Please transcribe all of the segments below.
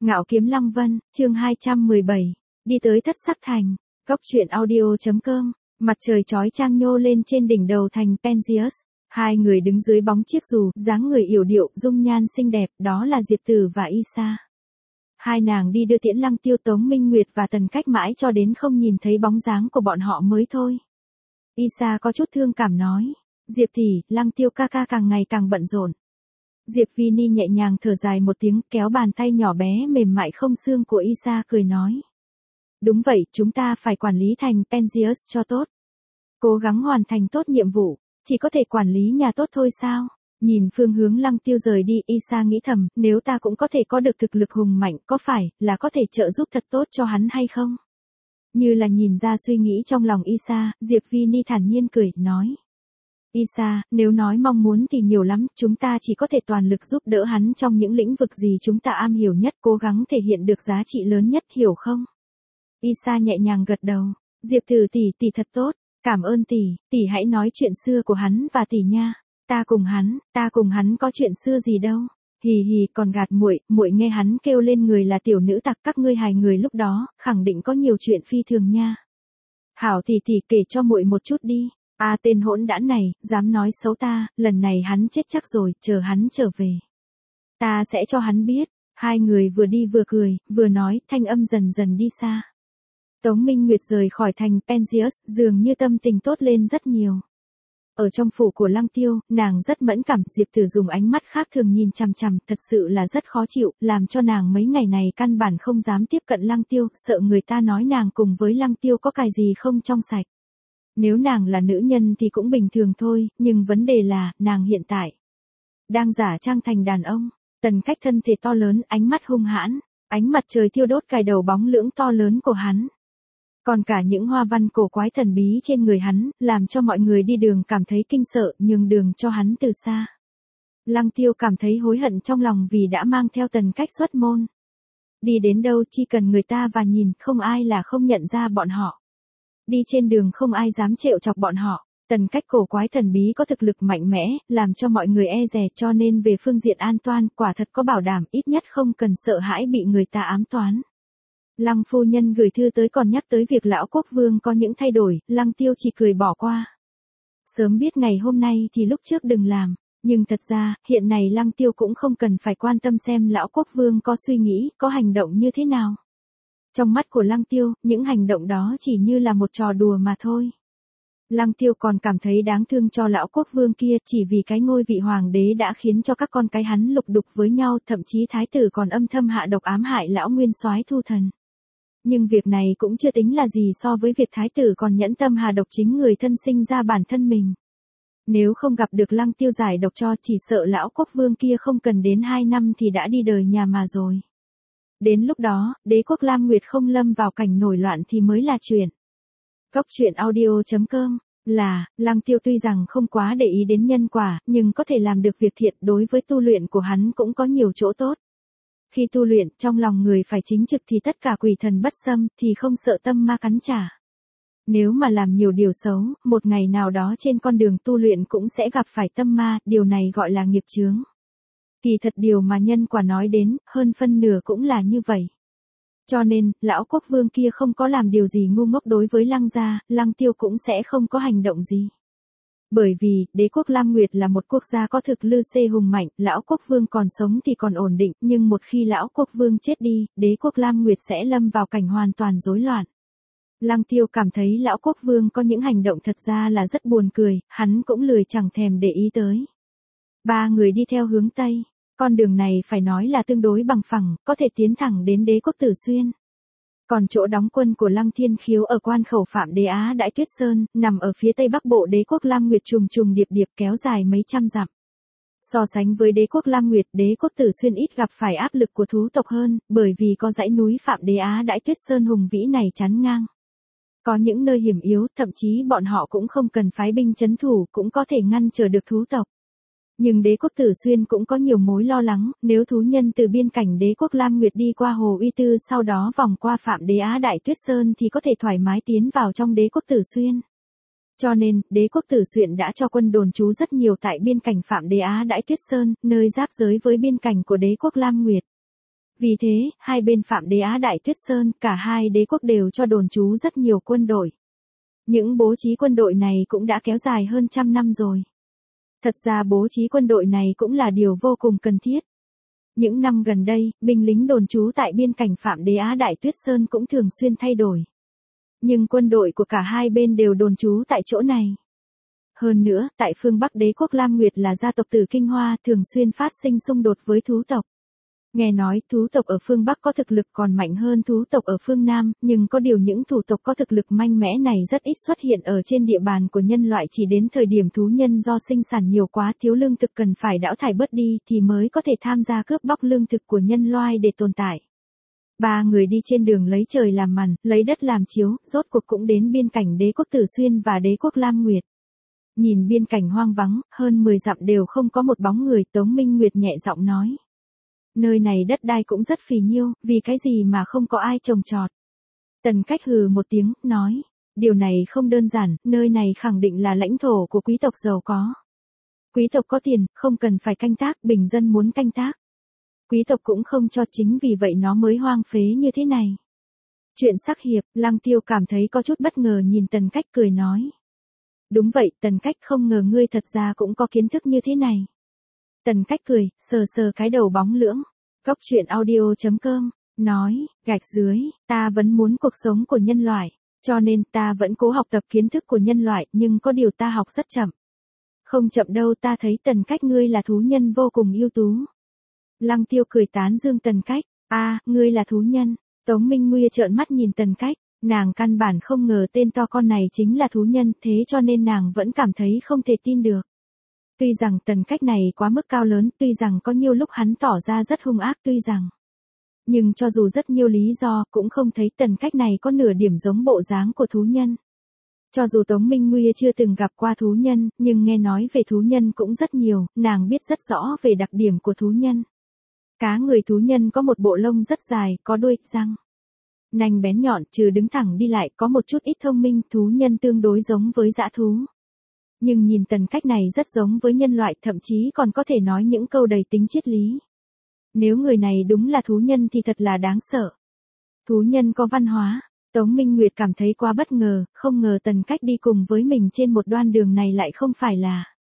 Ngạo Kiếm Lăng Vân, chương 217. Đi tới Thất Sắc Thành. Góc truyện audio.com. Mặt trời chói chang nhô lên trên đỉnh đầu thành Penzius. Hai người đứng dưới bóng chiếc dù, dáng người yểu điệu, dung nhan xinh đẹp, đó là Diệp Tử và Isa. Hai nàng đi đưa tiễn Lăng Tiêu, Tống Minh Nguyệt và Tần Cách mãi cho đến không nhìn thấy bóng dáng của bọn họ mới thôi. Isa có chút thương cảm nói. Diệp tỷ, Lăng Tiêu ca ca càng ngày càng bận rộn. Diệp Vini nhẹ nhàng thở dài một tiếng, kéo bàn tay nhỏ bé mềm mại không xương của Isa cười nói. Đúng vậy, chúng ta phải quản lý thành Penzius cho tốt. Cố gắng hoàn thành tốt nhiệm vụ, chỉ có thể quản lý nhà tốt thôi sao? Nhìn phương hướng Lăng Tiêu rời đi, Isa nghĩ thầm, nếu ta cũng có thể có được thực lực hùng mạnh, có phải là có thể trợ giúp thật tốt cho hắn hay không? Như là nhìn ra suy nghĩ trong lòng Isa, Diệp Vini thản nhiên cười, nói. Isa, nếu nói mong muốn thì nhiều lắm, chúng ta chỉ có thể toàn lực giúp đỡ hắn trong những lĩnh vực gì chúng ta am hiểu nhất, cố gắng thể hiện được giá trị lớn nhất, hiểu không? Isa nhẹ nhàng gật đầu. Diệp Tử tỷ, tỷ thật tốt, cảm ơn tỷ, tỷ hãy nói chuyện xưa của hắn và tỷ nha. Ta cùng hắn có chuyện xưa gì đâu. Hì hì, còn gạt muội, muội nghe hắn kêu lên người là tiểu nữ tặc, các ngươi hài người lúc đó, khẳng định có nhiều chuyện phi thường nha. Hảo tỷ tỷ, kể cho muội một chút đi. À, tên hỗn đản này, dám nói xấu ta, lần này hắn chết chắc rồi, chờ hắn trở về. Ta sẽ cho hắn biết. Hai người vừa đi vừa cười, vừa nói, thanh âm dần dần đi xa. Tống Minh Nguyệt rời khỏi thành Penzius, dường như tâm tình tốt lên rất nhiều. Ở trong phủ của Lăng Tiêu, nàng rất mẫn cảm, Diệp Tử dùng ánh mắt khác thường nhìn chằm chằm, thật sự là rất khó chịu, làm cho nàng mấy ngày này căn bản không dám tiếp cận Lăng Tiêu, sợ người ta nói nàng cùng với Lăng Tiêu có cái gì không trong sạch. Nếu nàng là nữ nhân thì cũng bình thường thôi, nhưng vấn đề là, nàng hiện tại đang giả trang thành đàn ông. Tần Cách thân thể to lớn, ánh mắt hung hãn, ánh mặt trời thiêu đốt cài đầu bóng lưỡng to lớn của hắn. Còn cả những hoa văn cổ quái thần bí trên người hắn, làm cho mọi người đi đường cảm thấy kinh sợ, nhường đường cho hắn từ xa. Lăng Tiêu cảm thấy hối hận trong lòng vì đã mang theo Tần Cách xuất môn. Đi đến đâu chỉ cần người ta và nhìn, không ai là không nhận ra bọn họ. Đi trên đường không ai dám trêu chọc bọn họ. Tần Cách cổ quái thần bí có thực lực mạnh mẽ, làm cho mọi người e dè, cho nên về phương diện an toàn, quả thật có bảo đảm, ít nhất không cần sợ hãi bị người ta ám toán. Lăng phu nhân gửi thư tới còn nhắc tới việc lão quốc vương có những thay đổi, Lăng Tiêu chỉ cười bỏ qua. Sớm biết ngày hôm nay thì lúc trước đừng làm, nhưng thật ra, hiện này Lăng Tiêu cũng không cần phải quan tâm xem lão quốc vương có suy nghĩ, có hành động như thế nào. Trong mắt của Lăng Tiêu, những hành động đó chỉ như là một trò đùa mà thôi. Lăng Tiêu còn cảm thấy đáng thương cho lão quốc vương kia, chỉ vì cái ngôi vị hoàng đế đã khiến cho các con cái hắn lục đục với nhau, thậm chí thái tử còn âm thầm hạ độc ám hại lão nguyên soái Thu Thần. Nhưng việc này cũng chưa tính là gì so với việc thái tử còn nhẫn tâm hạ độc chính người thân sinh ra bản thân mình. Nếu không gặp được Lăng Tiêu giải độc cho, chỉ sợ lão quốc vương kia không cần đến 2 năm thì đã đi đời nhà mà rồi. Đến lúc đó, đế quốc Lam Nguyệt không lâm vào cảnh nổi loạn thì mới là chuyện. Góc truyện audio.com. Lăng Tiêu tuy rằng không quá để ý đến nhân quả, nhưng có thể làm được việc thiện, đối với tu luyện của hắn cũng có nhiều chỗ tốt. Khi tu luyện, trong lòng người phải chính trực thì tất cả quỷ thần bất xâm, thì không sợ tâm ma cắn trả. Nếu mà làm nhiều điều xấu, một ngày nào đó trên con đường tu luyện cũng sẽ gặp phải tâm ma, điều này gọi là nghiệp chướng. Kỳ thật điều mà nhân quả nói đến, hơn phân nửa cũng là như vậy. Cho nên, lão quốc vương kia không có làm điều gì ngu ngốc đối với Lăng gia, Lăng Tiêu cũng sẽ không có hành động gì. Bởi vì, đế quốc Lam Nguyệt là một quốc gia có thực lực hùng mạnh, lão quốc vương còn sống thì còn ổn định, nhưng một khi lão quốc vương chết đi, đế quốc Lam Nguyệt sẽ lâm vào cảnh hoàn toàn rối loạn. Lăng Tiêu cảm thấy lão quốc vương có những hành động thật ra là rất buồn cười, hắn cũng lười chẳng thèm để ý tới. Ba người đi theo hướng Tây. Con đường này phải nói là tương đối bằng phẳng, có thể tiến thẳng đến đế quốc Tử Xuyên. Còn chỗ đóng quân của Lăng Thiên Khiếu ở quan khẩu Phạm Đế Á Đại Tuyết Sơn, nằm ở phía tây bắc bộ đế quốc Lam Nguyệt trùng trùng điệp điệp kéo dài mấy trăm dặm. So sánh với đế quốc Lam Nguyệt, đế quốc Tử Xuyên ít gặp phải áp lực của thú tộc hơn, bởi vì có dãy núi Phạm Đế Á Đại Tuyết Sơn hùng vĩ này chắn ngang. Có những nơi hiểm yếu, thậm chí bọn họ cũng không cần phái binh trấn thủ, cũng có thể ngăn trở được thú tộc. Nhưng đế quốc Tử Xuyên cũng có nhiều mối lo lắng, nếu thú nhân từ biên cảnh đế quốc Lam Nguyệt đi qua Hồ Uy Tư sau đó vòng qua Phạm Đế Á Đại Tuyết Sơn thì có thể thoải mái tiến vào trong đế quốc Tử Xuyên. Cho nên, đế quốc Tử Xuyên đã cho quân đồn trú rất nhiều tại biên cảnh Phạm Đế Á Đại Tuyết Sơn, nơi giáp giới với biên cảnh của đế quốc Lam Nguyệt. Vì thế, hai bên Phạm Đế Á Đại Tuyết Sơn, cả hai đế quốc đều cho đồn trú rất nhiều quân đội. Những bố trí quân đội này cũng đã kéo dài hơn 100 năm rồi. Thật ra bố trí quân đội này cũng là điều vô cùng cần thiết. Những năm gần đây, binh lính đồn trú tại biên cảnh Phạm Đế Á Đại Tuyết Sơn cũng thường xuyên thay đổi. Nhưng quân đội của cả hai bên đều đồn trú tại chỗ này. Hơn nữa, tại phương Bắc đế quốc Lam Nguyệt là gia tộc Tử Kinh Hoa thường xuyên phát sinh xung đột với thú tộc. Nghe nói thú tộc ở phương Bắc có thực lực còn mạnh hơn thú tộc ở phương Nam, nhưng có điều những thủ tộc có thực lực mạnh mẽ này rất ít xuất hiện ở trên địa bàn của nhân loại, chỉ đến thời điểm thú nhân do sinh sản nhiều quá thiếu lương thực cần phải đảo thải bớt đi thì mới có thể tham gia cướp bóc lương thực của nhân loại để tồn tại. Ba người đi trên đường lấy trời làm màn, lấy đất làm chiếu, rốt cuộc cũng đến biên cảnh đế quốc Tử Xuyên và đế quốc Lam Nguyệt. Nhìn biên cảnh hoang vắng, hơn 10 dặm đều không có một bóng người, Tống Minh Nguyệt nhẹ giọng nói. Nơi này đất đai cũng rất phì nhiêu, vì cái gì mà không có ai trồng trọt. Tần Cách hừ một tiếng, nói, điều này không đơn giản, nơi này khẳng định là lãnh thổ của quý tộc giàu có. Quý tộc có tiền, không cần phải canh tác, bình dân muốn canh tác. Quý tộc cũng không cho, chính vì vậy nó mới hoang phế như thế này. Chuyện sắc hiệp, Lăng Tiêu cảm thấy có chút bất ngờ nhìn Tần Cách cười nói. Đúng vậy, Tần Cách, không ngờ ngươi thật ra cũng có kiến thức như thế này. Tần Cách cười, sờ sờ cái đầu bóng lưỡng. Góc truyện audio.com, nói, gạch dưới, ta vẫn muốn cuộc sống của nhân loại, cho nên ta vẫn cố học tập kiến thức của nhân loại, nhưng có điều ta học rất chậm. Không chậm đâu, ta thấy Tần Cách ngươi là thú nhân vô cùng ưu tú. Lăng Tiêu cười tán dương Tần Cách, ngươi là thú nhân. Tống Minh Nguy trợn mắt nhìn Tần Cách, nàng căn bản không ngờ tên to con này chính là thú nhân, thế cho nên nàng vẫn cảm thấy không thể tin được. Tuy rằng Tần Cách này quá mức cao lớn, tuy rằng có nhiều lúc hắn tỏ ra rất hung ác, tuy rằng. Nhưng cho dù rất nhiều lý do, cũng không thấy Tần Cách này có nửa điểm giống bộ dáng của thú nhân. Cho dù Tống Minh Nguy chưa từng gặp qua thú nhân, nhưng nghe nói về thú nhân cũng rất nhiều, nàng biết rất rõ về đặc điểm của thú nhân. Cá người thú nhân có một bộ lông rất dài, có đuôi, răng nanh bén nhọn, trừ đứng thẳng đi lại, có một chút ít thông minh, thú nhân tương đối giống với dã thú. Nhưng nhìn Tần Cách này rất giống với nhân loại, thậm chí còn có thể nói những câu đầy tính triết lý. Nếu người này đúng là thú nhân thì thật là đáng sợ. Thú nhân có văn hóa. Tống Minh Nguyệt cảm thấy quá bất ngờ, không ngờ Tần Cách đi cùng với mình trên một đoạn đường này lại không phải là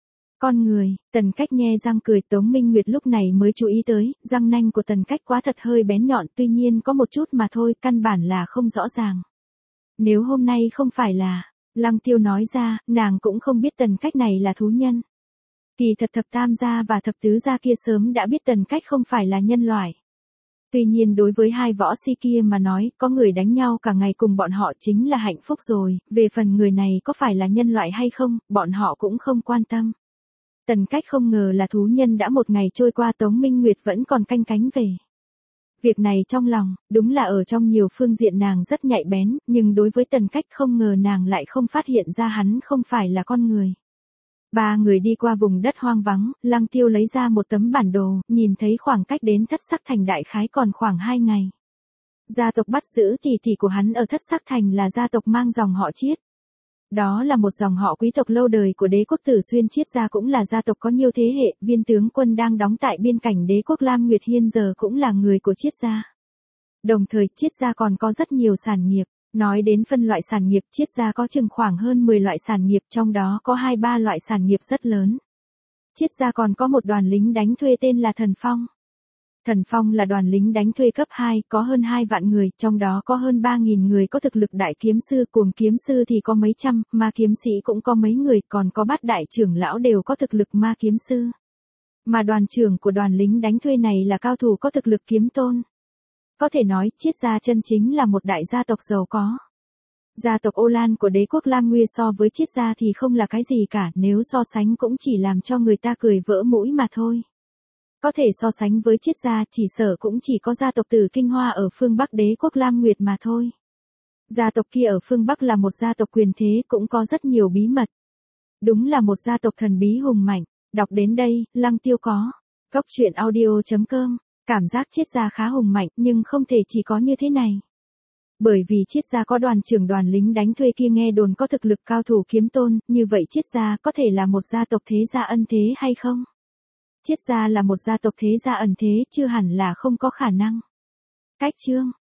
con người. Tần Cách nhe răng cười, Tống Minh Nguyệt lúc này mới chú ý tới, răng nanh của Tần Cách quá thật hơi bén nhọn, tuy nhiên có một chút mà thôi, căn bản là không rõ ràng. Nếu hôm nay không phải là, Lăng Tiêu nói ra, nàng cũng không biết Tần Cách này là thú nhân. Kỳ thật thập tam gia và thập tứ gia kia sớm đã biết Tần Cách không phải là nhân loại. Tuy nhiên đối với hai võ si kia mà nói, có người đánh nhau cả ngày cùng bọn họ chính là hạnh phúc rồi, về phần người này có phải là nhân loại hay không, bọn họ cũng không quan tâm. Tần Cách không ngờ là thú nhân, đã một ngày trôi qua Tống Minh Nguyệt vẫn còn canh cánh về. Việc này trong lòng, đúng là ở trong nhiều phương diện nàng rất nhạy bén, nhưng đối với Tần Cách không ngờ nàng lại không phát hiện ra hắn không phải là con người. Ba người đi qua vùng đất hoang vắng, Lăng Tiêu lấy ra một tấm bản đồ, nhìn thấy khoảng cách đến Thất Sắc Thành đại khái còn khoảng 2 ngày. Gia tộc bắt giữ tỷ tỷ của hắn ở Thất Sắc Thành là gia tộc mang dòng họ Chiết. Đó là một dòng họ quý tộc lâu đời của đế quốc Tử Xuyên. Chiết gia cũng là gia tộc có nhiều thế hệ, viên tướng quân đang đóng tại biên cảnh đế quốc Lam Nguyệt Hiên giờ cũng là người của Chiết gia. Đồng thời Chiết gia còn có rất nhiều sản nghiệp. Nói đến phân loại sản nghiệp, Chiết gia có chừng khoảng hơn 10 loại sản nghiệp, trong đó có 2-3 loại sản nghiệp rất lớn. Chiết gia còn có một đoàn lính đánh thuê tên là Thần Phong. Thần Phong là đoàn lính đánh thuê cấp 2, có hơn 2 vạn người, trong đó có hơn 3.000 người có thực lực đại kiếm sư, cuồng kiếm sư thì có mấy trăm, ma kiếm sĩ cũng có mấy người, còn có bát đại trưởng lão đều có thực lực ma kiếm sư. Mà đoàn trưởng của đoàn lính đánh thuê này là cao thủ có thực lực kiếm tôn. Có thể nói, Chiết gia chân chính là một đại gia tộc giàu có. Gia tộc Ô Lan của đế quốc Lam Nguy so với Chiết gia thì không là cái gì cả, nếu so sánh cũng chỉ làm cho người ta cười vỡ mũi mà thôi. Có thể so sánh với Chiết gia, chỉ sợ cũng chỉ có gia tộc Tử Kinh Hoa ở phương Bắc đế quốc Lam Nguyệt mà thôi. Gia tộc kia ở phương Bắc là một gia tộc quyền thế, cũng có rất nhiều bí mật. Đúng là một gia tộc thần bí hùng mạnh. Đọc đến đây, Lăng Tiêu có. Góc truyện audio.com. Cảm giác Chiết gia khá hùng mạnh, nhưng không thể chỉ có như thế này. Bởi vì Chiết gia có đoàn trưởng đoàn lính đánh thuê kia nghe đồn có thực lực cao thủ kiếm tôn, như vậy Chiết gia có thể là một gia tộc thế gia ân thế hay không? Triết gia là một gia tộc thế gia ẩn thế chưa hẳn là không có khả năng. Cách chương